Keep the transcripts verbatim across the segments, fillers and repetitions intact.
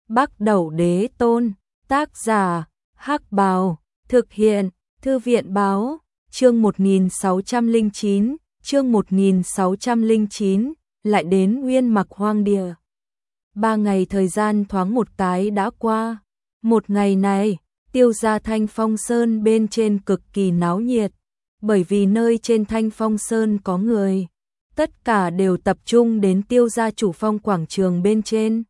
Bắc Đẩu Đế Tôn, tác giả, Hắc Bào, thực hiện, Thư viện Báo, chương một nghìn sáu trăm lẻ chín, chương một nghìn sáu trăm lẻ chín, lại đến Uyên Mặc Hoang Địa. Ba ngày thời gian thoáng một cái đã qua. Một ngày này, Tiêu gia Thanh Phong Sơn bên trên cực kỳ náo nhiệt, bởi vì nơi trên Thanh Phong Sơn có người. Tất cả đều tập trung đến Tiêu gia chủ phong quảng trường bên trên.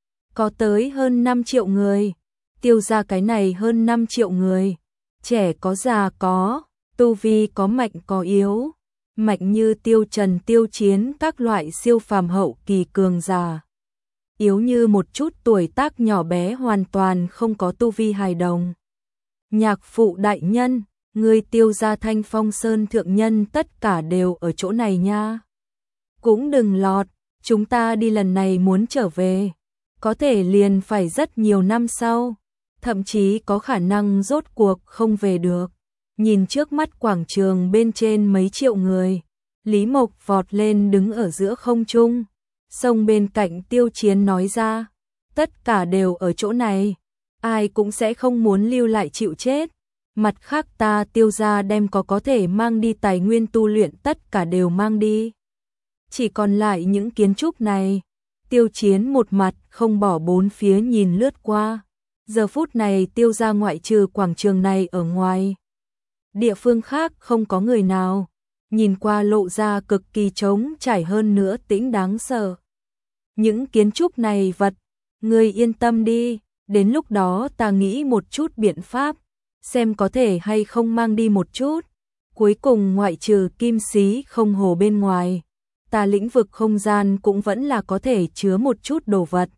Có tới hơn năm triệu người. Tiêu gia cái này hơn năm triệu người. Trẻ có già có, tu vi có mạnh có yếu. Mạnh như Tiêu Trần Tiêu Chiến các loại siêu phàm hậu kỳ cường giả. Yếu như một chút tuổi tác nhỏ bé hoàn toàn không có tu vi hài đồng. Nhạc phụ đại nhân, người Tiêu gia Thanh Phong Sơn thượng nhân tất cả đều ở chỗ này nha. Cũng đừng lọt, chúng ta đi lần này muốn trở về. Có thể liền phải rất nhiều năm sau, thậm chí có khả năng rốt cuộc không về được. Nhìn trước mắt quảng trường bên trên mấy triệu người, Lý Mộc vọt lên đứng ở giữa không trung. Sông bên cạnh Tiêu Chiến nói ra, tất cả đều ở chỗ này, ai cũng sẽ không muốn lưu lại chịu chết. Mặt khác ta Tiêu gia đem có có thể mang đi tài nguyên tu luyện tất cả đều mang đi. Chỉ còn lại những kiến trúc này. Tiêu Chiến một mặt không bỏ bốn phía nhìn lướt qua. Giờ phút này Tiêu gia ngoại trừ quảng trường này ở ngoài, địa phương khác không có người nào. Nhìn qua lộ ra cực kỳ trống trải hơn nữa tĩnh đáng sợ. Những kiến trúc này vật, người yên tâm đi, đến lúc đó ta nghĩ một chút biện pháp, xem có thể hay không mang đi một chút. Cuối cùng ngoại trừ kim xí không hồ bên ngoài, ta lĩnh vực không gian cũng vẫn là có thể chứa một chút đồ vật.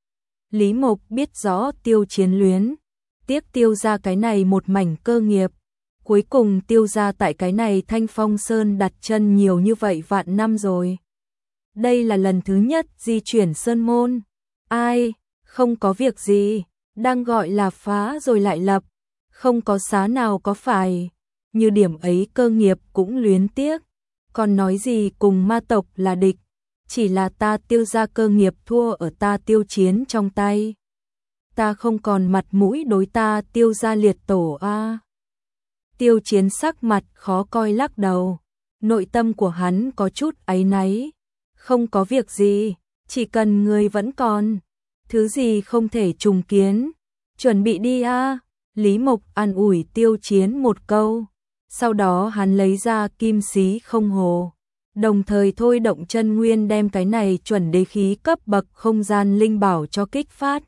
Lý Mộc biết rõ Tiêu Chiến luyến, tiếc Tiêu gia cái này một mảnh cơ nghiệp. Cuối cùng Tiêu gia tại cái này Thanh Phong Sơn đặt chân nhiều như vậy vạn năm rồi. Đây là lần thứ nhất di chuyển sơn môn. Ai, không có việc gì, đang gọi là phá rồi lại lập. Không có xá nào có phải, như điểm ấy cơ nghiệp cũng luyến tiếc. Còn nói gì cùng ma tộc là địch, chỉ là ta Tiêu gia cơ nghiệp thua ở ta Tiêu Chiến trong tay. Ta không còn mặt mũi đối ta Tiêu gia liệt tổ a. À. Tiêu Chiến sắc mặt khó coi lắc đầu, nội tâm của hắn có chút áy náy. Không có việc gì, chỉ cần người vẫn còn, thứ gì không thể trùng kiến, chuẩn bị đi a. À. Lý Mộc an ủi Tiêu Chiến một câu, sau đó hắn lấy ra kim xí không hồ, đồng thời thôi động chân nguyên đem cái này chuẩn đế khí cấp bậc không gian linh bảo cho kích phát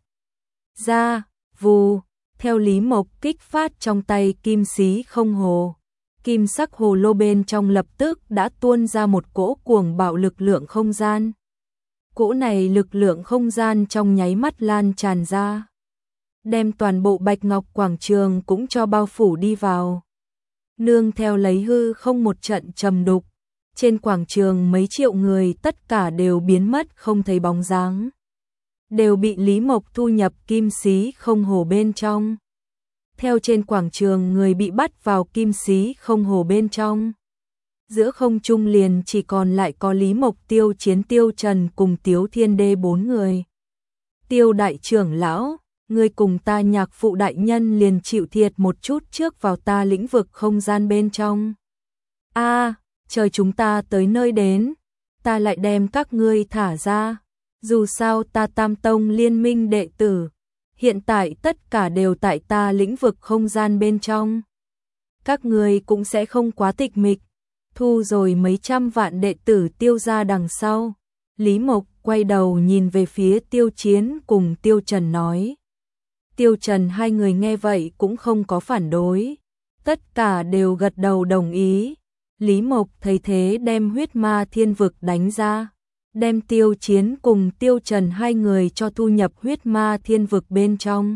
ra. Vù, theo Lý Mộc kích phát trong tay kim xí không hồ, kim sắc hồ lô bên trong lập tức đã tuôn ra một cỗ cuồng bạo lực lượng không gian. Cỗ này lực lượng không gian trong nháy mắt lan tràn ra, đem toàn bộ Bạch Ngọc quảng trường cũng cho bao phủ đi vào. Nương theo lấy hư không một trận trầm đục, trên quảng trường mấy triệu người tất cả đều biến mất không thấy bóng dáng, đều bị Lý Mộc thu nhập kim xí không hồ bên trong. Theo trên quảng trường người bị bắt vào kim xí không hồ bên trong, giữa không trung liền chỉ còn lại có Lý Mộc, Tiêu Chiến, Tiêu Trần cùng Tiếu Thiên Đê bốn người. Tiêu đại trưởng lão, ngươi cùng ta nhạc phụ đại nhân liền chịu thiệt một chút trước vào ta lĩnh vực không gian bên trong. A, à, chờ chúng ta tới nơi đến, ta lại đem các ngươi thả ra. Dù sao ta Tam Tông liên minh đệ tử, hiện tại tất cả đều tại ta lĩnh vực không gian bên trong. Các ngươi cũng sẽ không quá tịch mịch. Thu rồi mấy trăm vạn đệ tử Tiêu gia đằng sau, Lý Mộc quay đầu nhìn về phía Tiêu Chiến cùng Tiêu Trần nói. Tiêu Trần hai người nghe vậy cũng không có phản đối, tất cả đều gật đầu đồng ý. Lý Mộc thấy thế đem huyết ma thiên vực đánh ra, đem Tiêu Chiến cùng Tiêu Trần hai người cho thu nhập huyết ma thiên vực bên trong.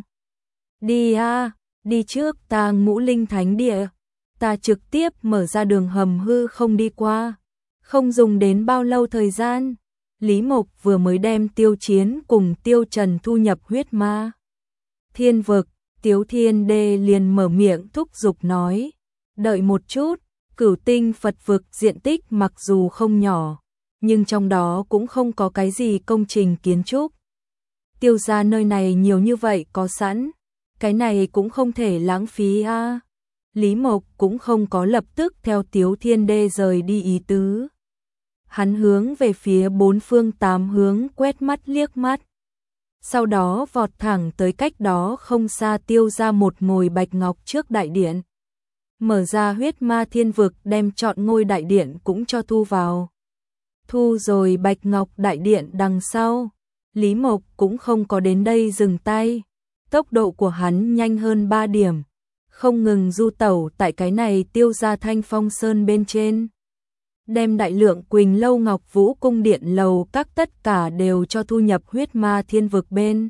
Đi a, à, đi trước ta Ngũ Linh Thánh Địa, ta trực tiếp mở ra đường hầm hư không đi qua, không dùng đến bao lâu thời gian. Lý Mộc vừa mới đem Tiêu Chiến cùng Tiêu Trần thu nhập huyết ma thiên vực, Tiếu Thiên Đê liền mở miệng thúc giục nói, đợi một chút, Cửu Tinh Phật vực diện tích mặc dù không nhỏ, nhưng trong đó cũng không có cái gì công trình kiến trúc. Tiêu gia nơi này nhiều như vậy có sẵn, cái này cũng không thể lãng phí a. À. Lý Mộc cũng không có lập tức theo Tiếu Thiên Đê rời đi ý tứ. Hắn hướng về phía bốn phương tám hướng quét mắt liếc mắt. Sau đó vọt thẳng tới cách đó không xa Tiêu gia một ngôi bạch ngọc trước đại điện. Mở ra huyết ma thiên vực đem chọn ngôi đại điện cũng cho thu vào. Thu rồi bạch ngọc đại điện đằng sau. Lý Mộc cũng không có đến đây dừng tay. Tốc độ của hắn nhanh hơn ba điểm. Không ngừng du tẩu tại cái này Tiêu gia Thanh Phong Sơn bên trên. Đem đại lượng Quỳnh Lâu Ngọc Vũ cung điện lầu các tất cả đều cho thu nhập huyết ma thiên vực bên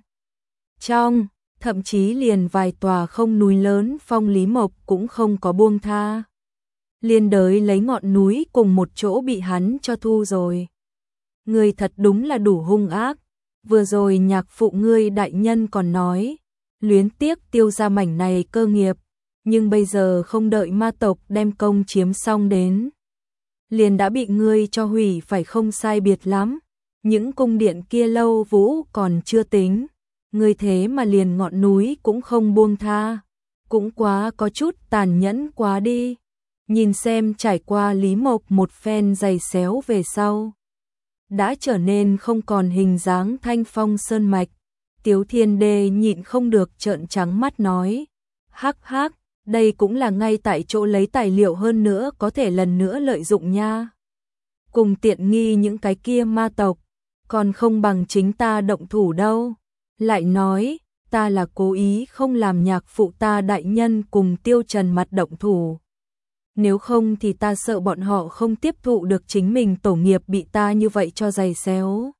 trong, thậm chí liền vài tòa không núi lớn phong Lý Mộc cũng không có buông tha. Liên đới lấy ngọn núi cùng một chỗ bị hắn cho thu rồi. Người thật đúng là đủ hung ác. Vừa rồi nhạc phụ ngươi đại nhân còn nói, luyến tiếc Tiêu gia mảnh này cơ nghiệp, nhưng bây giờ không đợi ma tộc đem công chiếm xong đến. Liền đã bị ngươi cho hủy phải không sai biệt lắm. Những cung điện kia Lâu Vũ còn chưa tính. Ngươi thế mà liền ngọn núi cũng không buông tha. Cũng quá có chút tàn nhẫn quá đi. Nhìn xem trải qua Lý Mộc một phen giày xéo về sau. Đã trở nên không còn hình dáng Thanh Phong Sơn Mạch. Tiếu Thiên Đê nhịn không được trợn trắng mắt nói. Hắc hắc. Đây cũng là ngay tại chỗ lấy tài liệu hơn nữa có thể lần nữa lợi dụng nha. Cùng tiện nghi những cái kia ma tộc, còn không bằng chính ta động thủ đâu. Lại nói, ta là cố ý không làm nhạc phụ ta đại nhân cùng Tiêu Trần mặt động thủ. Nếu không thì ta sợ bọn họ không tiếp thụ được chính mình tổ nghiệp bị ta như vậy cho giày xéo.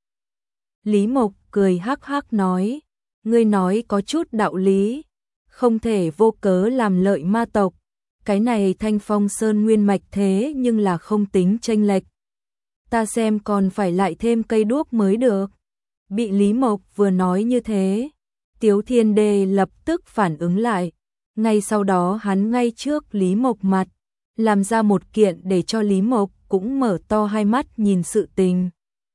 Lý Mộc cười hắc hắc nói, ngươi nói có chút đạo lý. Không thể vô cớ làm lợi ma tộc. Cái này Thanh Phong Sơn nguyên mạch thế nhưng là không tính chênh lệch. Ta xem còn phải lại thêm cây đuốc mới được. Bị Lý Mộc vừa nói như thế, Tiếu Thiên Đê lập tức phản ứng lại. Ngay sau đó hắn ngay trước Lý Mộc mặt, làm ra một kiện để cho Lý Mộc cũng mở to hai mắt nhìn sự tình.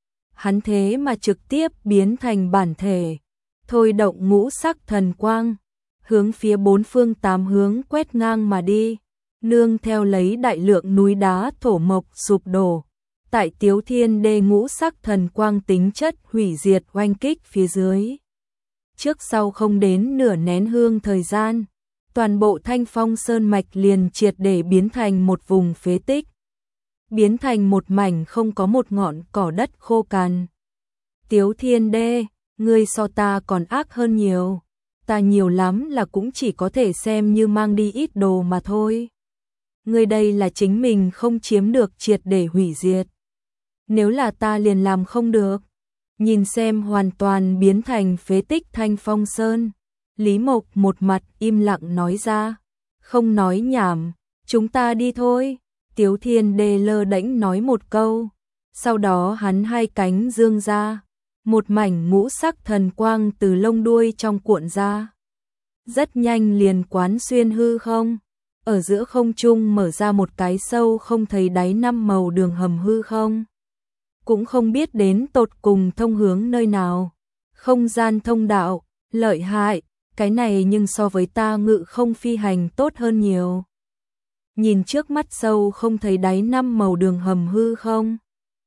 Hắn thế mà trực tiếp biến thành bản thể, thôi động ngũ sắc thần quang. Hướng phía bốn phương tám hướng quét ngang mà đi, nương theo lấy đại lượng núi đá thổ mộc sụp đổ. Tại Tiếu Thiên Đê ngũ sắc thần quang tính chất hủy diệt oanh kích phía dưới. Trước sau không đến nửa nén hương thời gian, toàn bộ Thanh Phong Sơn Mạch liền triệt để biến thành một vùng phế tích. Biến thành một mảnh không có một ngọn cỏ đất khô cằn. Tiếu Thiên Đê, ngươi so ta còn ác hơn nhiều. Ta nhiều lắm là cũng chỉ có thể xem như mang đi ít đồ mà thôi. Ngươi đây là chính mình không chiếm được triệt để hủy diệt. Nếu là ta liền làm không được. Nhìn xem hoàn toàn biến thành phế tích Thanh Phong Sơn. Lý Mộc một mặt im lặng nói ra. Không nói nhảm, chúng ta đi thôi. Tiếu Thiên Đê lơ đễnh nói một câu. Sau đó hắn hai cánh dương ra. Một mảnh ngũ sắc thần quang từ lông đuôi trong cuộn ra. Rất nhanh liền quán xuyên hư không. Ở giữa không trung mở ra một cái sâu không thấy đáy năm màu đường hầm hư không. Cũng không biết đến tột cùng thông hướng nơi nào. Không gian thông đạo, lợi hại, cái này nhưng so với ta ngự không phi hành tốt hơn nhiều. Nhìn trước mắt sâu không thấy đáy năm màu đường hầm hư không.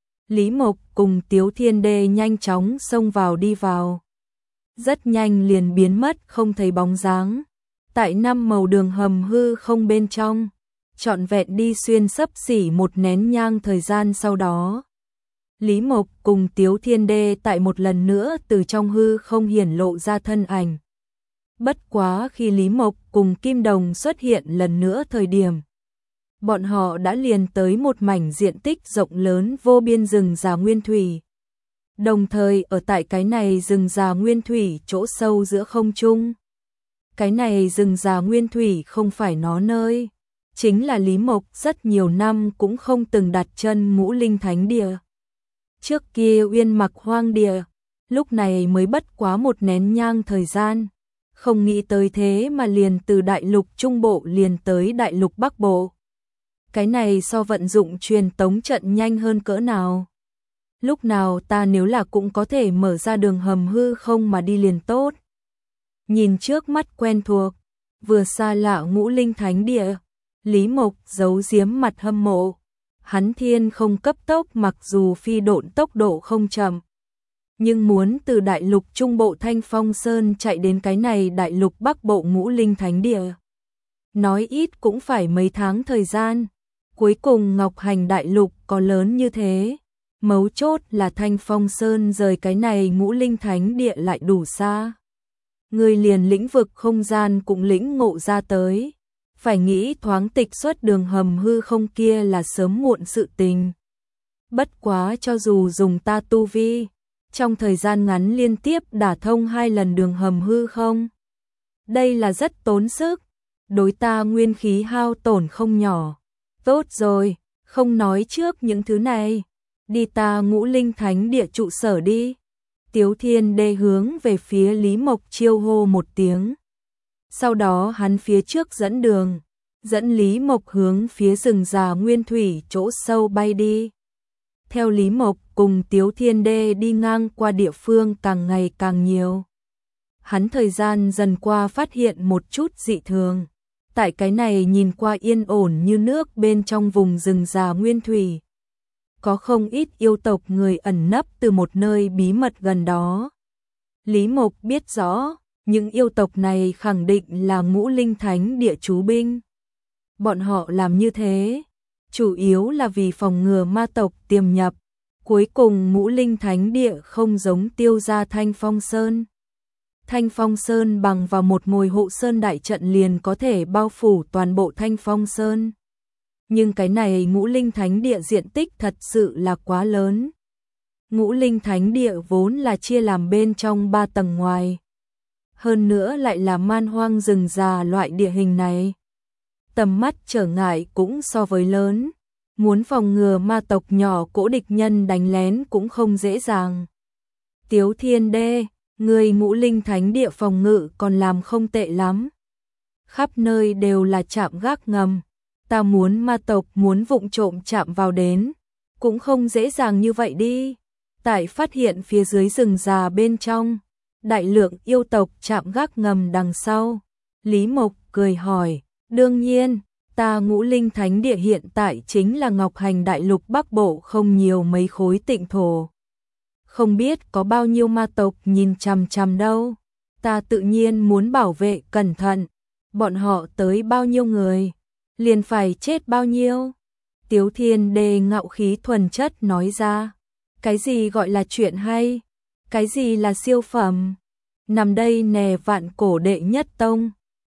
Lý Mộc cùng Tiếu Thiên Đê nhanh chóng xông vào đi vào. Rất nhanh liền biến mất không thấy bóng dáng. Tại năm màu đường hầm hư không bên trong, trọn vẹn đi xuyên xấp xỉ một nén nhang thời gian sau đó. Lý Mộc cùng Tiếu Thiên Đê tại một lần nữa từ trong hư không hiển lộ ra thân ảnh. Bất quá khi Lý Mộc cùng Kim Đồng xuất hiện lần nữa thời điểm, bọn họ đã liền tới một mảnh diện tích rộng lớn vô biên rừng già nguyên thủy. Đồng thời ở tại cái này rừng già nguyên thủy chỗ sâu giữa không trung. Cái này rừng già nguyên thủy không phải nó nơi, chính là Lý Mộc rất nhiều năm cũng không từng đặt chân Ngũ Linh Thánh Địa. Trước kia Uyên Mặc Hoang Địa, lúc này mới bất quá một nén nhang thời gian, không nghĩ tới thế mà liền từ đại lục Trung Bộ liền tới đại lục Bắc Bộ. Cái này so vận dụng truyền tống trận nhanh hơn cỡ nào. lúc nào ta nếu là cũng có thể mở ra đường hầm hư không mà đi liền tốt. Nhìn trước mắt quen thuộc, vừa xa lạ Ngũ Linh Thánh Địa, Lý Mộc giấu giếm mặt hâm mộ. Hắn thiên không cấp tốc mặc dù phi độn tốc độ không chậm, nhưng muốn từ đại lục Trung Bộ Thanh Phong Sơn chạy đến cái này đại lục Bắc Bộ Ngũ Linh Thánh Địa, nói ít cũng phải mấy tháng thời gian. Cuối cùng Ngọc Hành đại lục có lớn như thế, mấu chốt là Thanh Phong Sơn rời cái này Ngũ Linh Thánh Địa lại đủ xa. Người liền lĩnh vực không gian cũng lĩnh ngộ ra tới, phải nghĩ thoáng tịch xuất đường hầm hư không kia là sớm muộn sự tình. Bất quá cho dù dùng ta tu vi, trong thời gian ngắn liên tiếp đả thông hai lần đường hầm hư không, đây là rất tốn sức, đối ta nguyên khí hao tổn không nhỏ. Tốt rồi, không nói trước những thứ này, đi ta Ngũ Linh Thánh Địa trụ sở đi. Tiếu Thiên Đê hướng về phía Lý Mộc chiêu hô một tiếng. Sau đó hắn phía trước dẫn đường, dẫn Lý Mộc hướng phía rừng già nguyên thủy chỗ sâu bay đi. Theo Lý Mộc cùng Tiếu Thiên Đê đi ngang qua địa phương càng ngày càng nhiều, hắn thời gian dần qua phát hiện một chút dị thường. Tại cái này nhìn qua yên ổn như nước bên trong vùng rừng già nguyên thủy, có không ít yêu tộc người ẩn nấp từ một nơi bí mật gần đó. Lý Mộc biết rõ, những yêu tộc này khẳng định là Ngũ Linh Thánh Địa trú binh. Bọn họ làm như thế, chủ yếu là vì phòng ngừa ma tộc tiềm nhập. Cuối cùng Ngũ Linh Thánh Địa không giống Tiêu gia Thanh Phong Sơn. Thanh Phong Sơn bằng vào một ngồi hộ sơn đại trận liền có thể bao phủ toàn bộ Thanh Phong Sơn. Nhưng cái này Ngũ Linh Thánh Địa diện tích thật sự là quá lớn. Ngũ Linh Thánh Địa vốn là chia làm bên trong ba tầng ngoài. Hơn nữa lại là man hoang rừng già loại địa hình này. Tầm mắt trở ngại cũng so với lớn. Muốn phòng ngừa ma tộc nhỏ cỗ địch nhân đánh lén cũng không dễ dàng. Tiếu Thiên Đê, người Ngũ Linh Thánh Địa phòng ngự còn làm không tệ lắm. Khắp nơi đều là trạm gác ngầm. Ta muốn ma tộc muốn vụng trộm chạm vào đến, cũng không dễ dàng như vậy đi. Tại phát hiện phía dưới rừng già bên trong, đại lượng yêu tộc chạm gác ngầm đằng sau. Lý Mộc cười hỏi, đương nhiên, ta Ngũ Linh Thánh Địa hiện tại chính là Ngọc Hành đại lục Bắc Bộ không nhiều mấy khối tịnh thổ. Không biết có bao nhiêu ma tộc nhìn chằm chằm đâu. Ta tự nhiên muốn bảo vệ cẩn thận. Bọn họ tới bao nhiêu người, liền phải chết bao nhiêu. Tiếu Thiên Đê ngạo khí thuần chất nói ra. Cái gì gọi là chuyện hay? Cái gì là siêu phẩm? Nằm đây nè vạn cổ đệ nhất tông.